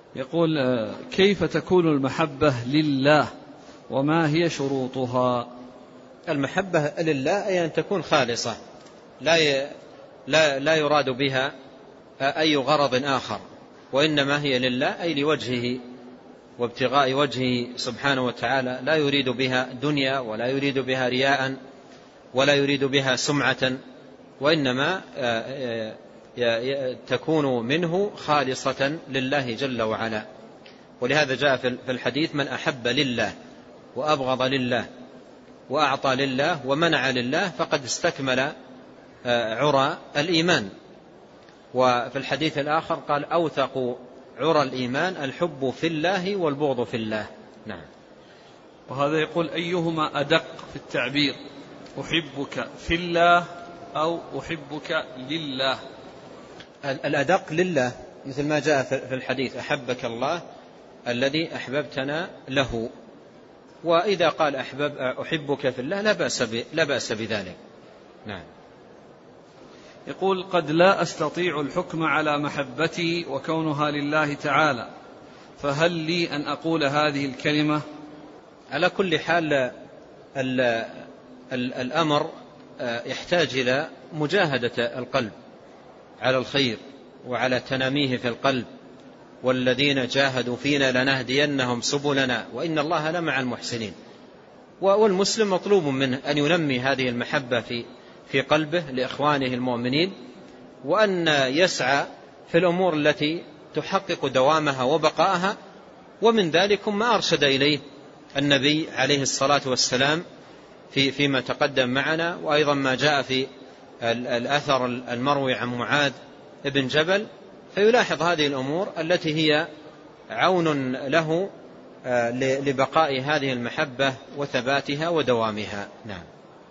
يقول كيف تكون المحبة لله وما هي شروطها؟ المحبة لله أي أن تكون خالصة، لا يراد بها أي غرض آخر، وإنما هي لله أي لوجهه وابتغاء وجهه سبحانه وتعالى، لا يريد بها دنيا ولا يريد بها رياء ولا يريد بها سمعة، وإنما تكون منه خالصة لله جل وعلا. ولهذا جاء في الحديث: من أحب لله وأبغض لله وأعطى لله ومنع لله فقد استكمل عرى الإيمان. وفي الحديث الآخر قال: أوثق عرى الإيمان الحب في الله والبغض في الله. نعم. وهذا يقول: أيهما أدق في التعبير، أحبك في الله أو أحبك لله؟ الأدق لله، مثل ما جاء في الحديث: أحبك الله الذي أحببتنا له. وإذا قال أحبك في الله لا بأس بذلك. نعم. يقول: قد لا أستطيع الحكم على محبتي وكونها لله تعالى، فهل لي أن أقول هذه الكلمة؟ على كل حال الأمر يحتاج إلى مجاهدة القلب على الخير وعلى تناميه في القلب، والذين جاهدوا فينا لنهدينهم سبلنا وإن الله لمع المحسنين. والمسلم مطلوب منه أن ينمي هذه المحبة في قلبه لإخوانه المؤمنين، وأن يسعى في الأمور التي تحقق دوامها وبقاءها، ومن ذلك ما أرشد إليه النبي عليه الصلاة والسلام فيما تقدم معنا، وأيضا ما جاء في الأثر المروي عن معاذ بن جبل، فيلاحظ هذه الأمور التي هي عون له لبقاء هذه المحبة وثباتها ودوامها. نعم.